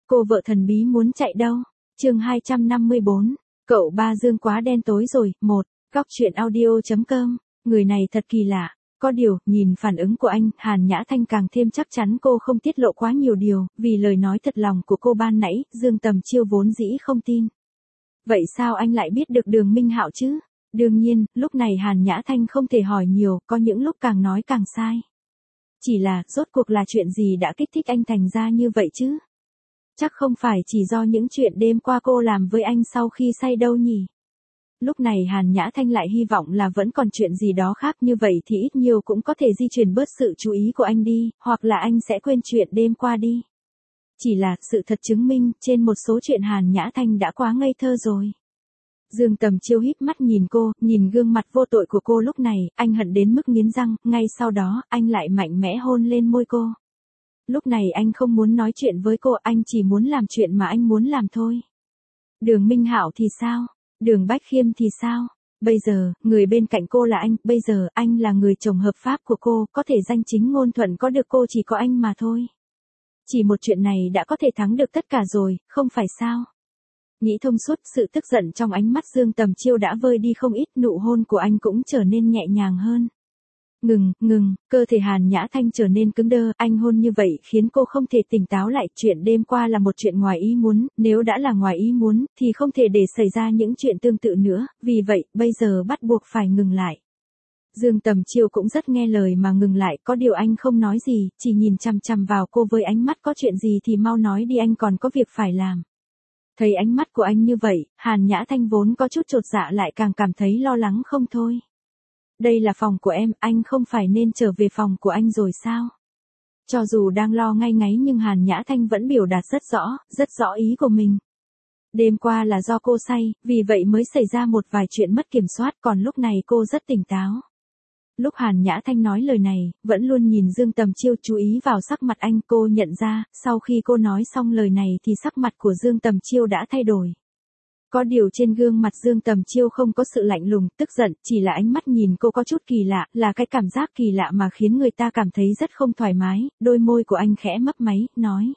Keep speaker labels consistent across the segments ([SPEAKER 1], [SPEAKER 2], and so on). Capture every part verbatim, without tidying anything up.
[SPEAKER 1] cô vợ thần bí muốn chạy đâu? Chương hai trăm năm mươi bốn, cậu ba Dương quá đen tối rồi. Một, Góc truyện audio chấm com, người này thật kỳ lạ. Có điều, nhìn phản ứng của anh, Hàn Nhã Thanh càng thêm chắc chắn cô không tiết lộ quá nhiều điều, vì lời nói thật lòng của cô ban nãy, Dương Tầm Chiêu vốn dĩ không tin. Vậy sao anh lại biết được Đường Minh Hạo chứ? Đương nhiên, lúc này Hàn Nhã Thanh không thể hỏi nhiều, có những lúc càng nói càng sai. Chỉ là, rốt cuộc là chuyện gì đã kích thích anh thành ra như vậy chứ? Chắc không phải chỉ do những chuyện đêm qua cô làm với anh sau khi say đâu nhỉ? Lúc này Hàn Nhã Thanh lại hy vọng là vẫn còn chuyện gì đó khác, như vậy thì ít nhiều cũng có thể di chuyển bớt sự chú ý của anh đi, hoặc là anh sẽ quên chuyện đêm qua đi. Chỉ là, sự thật chứng minh, trên một số chuyện Hàn Nhã Thanh đã quá ngây thơ rồi. Dương Tầm Chiêu híp mắt nhìn cô, nhìn gương mặt vô tội của cô lúc này, anh hận đến mức nghiến răng, ngay sau đó, anh lại mạnh mẽ hôn lên môi cô. Lúc này anh không muốn nói chuyện với cô, anh chỉ muốn làm chuyện mà anh muốn làm thôi. Đường Minh Hạo thì sao? Đường Bách Khiêm thì sao? Bây giờ, người bên cạnh cô là anh, bây giờ, anh là người chồng hợp pháp của cô, có thể danh chính ngôn thuận có được cô chỉ có anh mà thôi. Chỉ một chuyện này đã có thể thắng được tất cả rồi, không phải sao? Nghĩ thông suốt, sự tức giận trong ánh mắt Dương Tầm Chiêu đã vơi đi không ít, nụ hôn của anh cũng trở nên nhẹ nhàng hơn. Ngừng, ngừng, cơ thể Hàn Nhã Thanh trở nên cứng đơ, anh hôn như vậy khiến cô không thể tỉnh táo lại, chuyện đêm qua là một chuyện ngoài ý muốn, nếu đã là ngoài ý muốn, thì không thể để xảy ra những chuyện tương tự nữa, vì vậy, bây giờ bắt buộc phải ngừng lại. Dương Tầm Chiêu cũng rất nghe lời mà ngừng lại, có điều anh không nói gì, chỉ nhìn chằm chằm vào cô với ánh mắt có chuyện gì thì mau nói đi, anh còn có việc phải làm. Thấy ánh mắt của anh như vậy, Hàn Nhã Thanh vốn có chút chột dạ lại càng cảm thấy lo lắng không thôi. Đây là phòng của em, anh không phải nên trở về phòng của anh rồi sao? Cho dù đang lo ngay ngáy nhưng Hàn Nhã Thanh vẫn biểu đạt rất rõ, rất rõ ý của mình. Đêm qua là do cô say, vì vậy mới xảy ra một vài chuyện mất kiểm soát, còn lúc này cô rất tỉnh táo. Lúc Hàn Nhã Thanh nói lời này, vẫn luôn nhìn Dương Tầm Chiêu, chú ý vào sắc mặt anh, cô nhận ra, sau khi cô nói xong lời này thì sắc mặt của Dương Tầm Chiêu đã thay đổi. Có điều trên gương mặt Dương Tầm Chiêu không có sự lạnh lùng, tức giận, chỉ là ánh mắt nhìn cô có chút kỳ lạ, là cái cảm giác kỳ lạ mà khiến người ta cảm thấy rất không thoải mái, đôi môi của anh khẽ mấp máy, nói.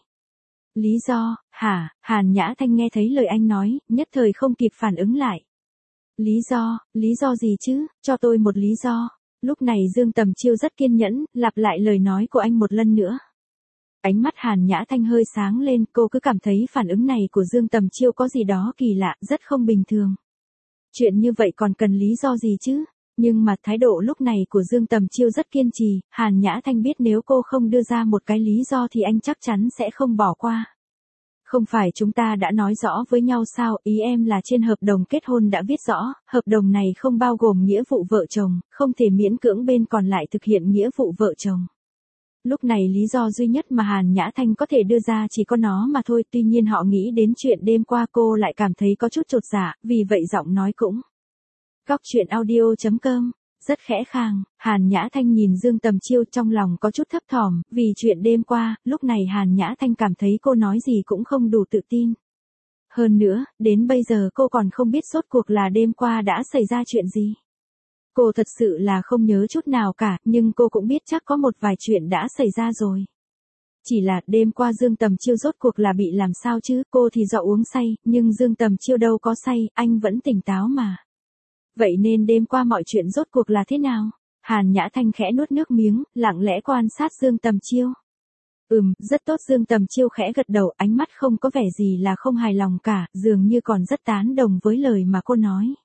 [SPEAKER 1] Lý do, hả? Hàn Nhã Thanh nghe thấy lời anh nói, nhất thời không kịp phản ứng lại. Lý do, lý do gì chứ, cho tôi một lý do. Lúc này Dương Tầm Chiêu rất kiên nhẫn, lặp lại lời nói của anh một lần nữa. Ánh mắt Hàn Nhã Thanh hơi sáng lên, cô cứ cảm thấy phản ứng này của Dương Tầm Chiêu có gì đó kỳ lạ, rất không bình thường. Chuyện như vậy còn cần lý do gì chứ? Nhưng mà thái độ lúc này của Dương Tầm Chiêu rất kiên trì, Hàn Nhã Thanh biết nếu cô không đưa ra một cái lý do thì anh chắc chắn sẽ không bỏ qua. Không phải chúng ta đã nói rõ với nhau sao, ý em là trên hợp đồng kết hôn đã viết rõ, hợp đồng này không bao gồm nghĩa vụ vợ chồng, không thể miễn cưỡng bên còn lại thực hiện nghĩa vụ vợ chồng. Lúc này lý do duy nhất mà Hàn Nhã Thanh có thể đưa ra chỉ có nó mà thôi, tuy nhiên họ nghĩ đến chuyện đêm qua cô lại cảm thấy có chút chột dạ, vì vậy giọng nói cũng. Góc truyện audio chấm com, rất khẽ khàng, Hàn Nhã Thanh nhìn Dương Tầm Chiêu trong lòng có chút thấp thỏm, vì chuyện đêm qua, lúc này Hàn Nhã Thanh cảm thấy cô nói gì cũng không đủ tự tin. Hơn nữa, đến bây giờ cô còn không biết rốt cuộc là đêm qua đã xảy ra chuyện gì. Cô thật sự là không nhớ chút nào cả, nhưng cô cũng biết chắc có một vài chuyện đã xảy ra rồi. Chỉ là đêm qua Dương Tầm Chiêu rốt cuộc là bị làm sao chứ, cô thì do uống say, nhưng Dương Tầm Chiêu đâu có say, anh vẫn tỉnh táo mà. Vậy nên đêm qua mọi chuyện rốt cuộc là thế nào? Hàn Nhã Thanh khẽ nuốt nước miếng, lặng lẽ quan sát Dương Tầm Chiêu. Ừm, rất tốt. Dương Tầm Chiêu khẽ gật đầu, ánh mắt không có vẻ gì là không hài lòng cả, dường như còn rất tán đồng với lời mà cô nói.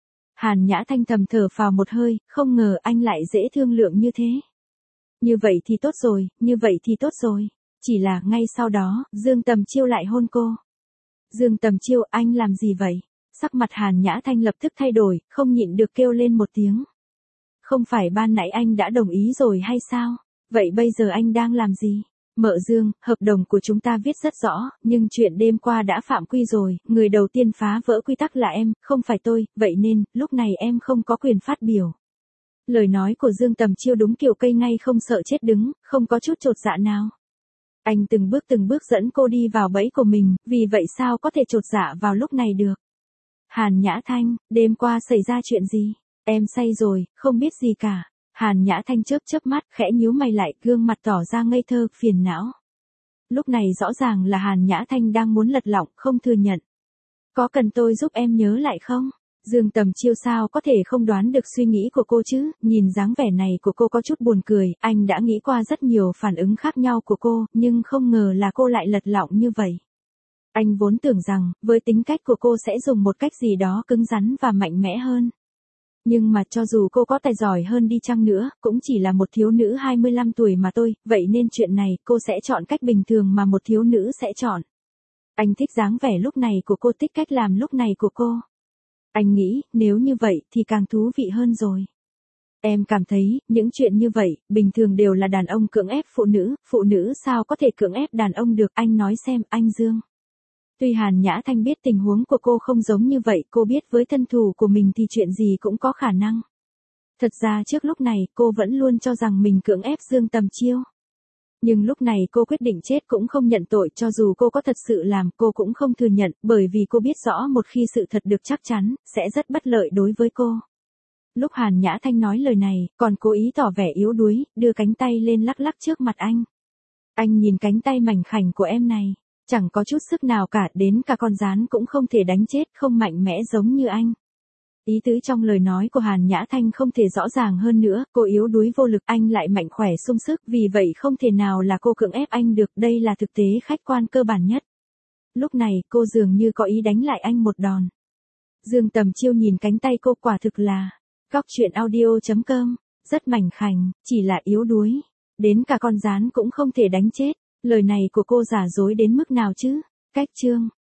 [SPEAKER 1] Hàn Nhã Thanh thầm thở phào một hơi, không ngờ anh lại dễ thương lượng như thế. Như vậy thì tốt rồi, như vậy thì tốt rồi. Chỉ là ngay sau đó, Dương Tầm Chiêu lại hôn cô. Dương Tầm Chiêu, anh làm gì vậy? Sắc mặt Hàn Nhã Thanh lập tức thay đổi, không nhịn được kêu lên một tiếng. Không phải ban nãy anh đã đồng ý rồi hay sao? Vậy bây giờ anh đang làm gì? Mợ Dương, hợp đồng của chúng ta viết rất rõ, nhưng chuyện đêm qua đã phạm quy rồi, người đầu tiên phá vỡ quy tắc là em, không phải tôi, vậy nên, lúc này em không có quyền phát biểu. Lời nói của Dương Tầm Chiêu đúng kiểu cây ngay không sợ chết đứng, không có chút chột dạ nào. Anh từng bước từng bước dẫn cô đi vào bẫy của mình, vì vậy sao có thể chột dạ vào lúc này được. Hàn Nhã Thanh, đêm qua xảy ra chuyện gì? Em say rồi, không biết gì cả. Hàn Nhã Thanh chớp chớp mắt, khẽ nhíu mày lại, gương mặt tỏ ra ngây thơ, phiền não. Lúc này rõ ràng là Hàn Nhã Thanh đang muốn lật lọng, không thừa nhận. Có cần tôi giúp em nhớ lại không? Dương Tầm Chiêu sao có thể không đoán được suy nghĩ của cô chứ, nhìn dáng vẻ này của cô có chút buồn cười, anh đã nghĩ qua rất nhiều phản ứng khác nhau của cô, nhưng không ngờ là cô lại lật lọng như vậy. Anh vốn tưởng rằng, với tính cách của cô sẽ dùng một cách gì đó cứng rắn và mạnh mẽ hơn. Nhưng mà cho dù cô có tài giỏi hơn đi chăng nữa, cũng chỉ là một thiếu nữ hai mươi lăm tuổi mà thôi, vậy nên chuyện này cô sẽ chọn cách bình thường mà một thiếu nữ sẽ chọn. Anh thích dáng vẻ lúc này của cô, thích cách làm lúc này của cô. Anh nghĩ, nếu như vậy thì càng thú vị hơn rồi. Em cảm thấy, những chuyện như vậy, bình thường đều là đàn ông cưỡng ép phụ nữ, phụ nữ sao có thể cưỡng ép đàn ông được, anh nói xem, anh Dương. Tuy Hàn Nhã Thanh biết tình huống của cô không giống như vậy, cô biết với thân thủ của mình thì chuyện gì cũng có khả năng. Thật ra trước lúc này, cô vẫn luôn cho rằng mình cưỡng ép Dương Tầm Chiêu. Nhưng lúc này cô quyết định chết cũng không nhận tội, cho dù cô có thật sự làm, cô cũng không thừa nhận, bởi vì cô biết rõ một khi sự thật được chắc chắn, sẽ rất bất lợi đối với cô. Lúc Hàn Nhã Thanh nói lời này, còn cố ý tỏ vẻ yếu đuối, đưa cánh tay lên lắc lắc trước mặt anh. Anh nhìn cánh tay mảnh khảnh của em này, chẳng có chút sức nào cả, đến cả con gián cũng không thể đánh chết, không mạnh mẽ giống như anh. Ý tứ trong lời nói của Hàn Nhã Thanh không thể rõ ràng hơn nữa, cô yếu đuối vô lực, anh lại mạnh khỏe sung sức, vì vậy không thể nào là cô cưỡng ép anh được, đây là thực tế khách quan cơ bản nhất. Lúc này, cô dường như có ý đánh lại anh một đòn. Dương Tầm Chiêu nhìn cánh tay cô, quả thực là, góc truyện audio chấm com, rất mảnh khảnh, chỉ là yếu đuối, đến cả con gián cũng không thể đánh chết, lời này của cô giả dối đến mức nào chứ? Cách chương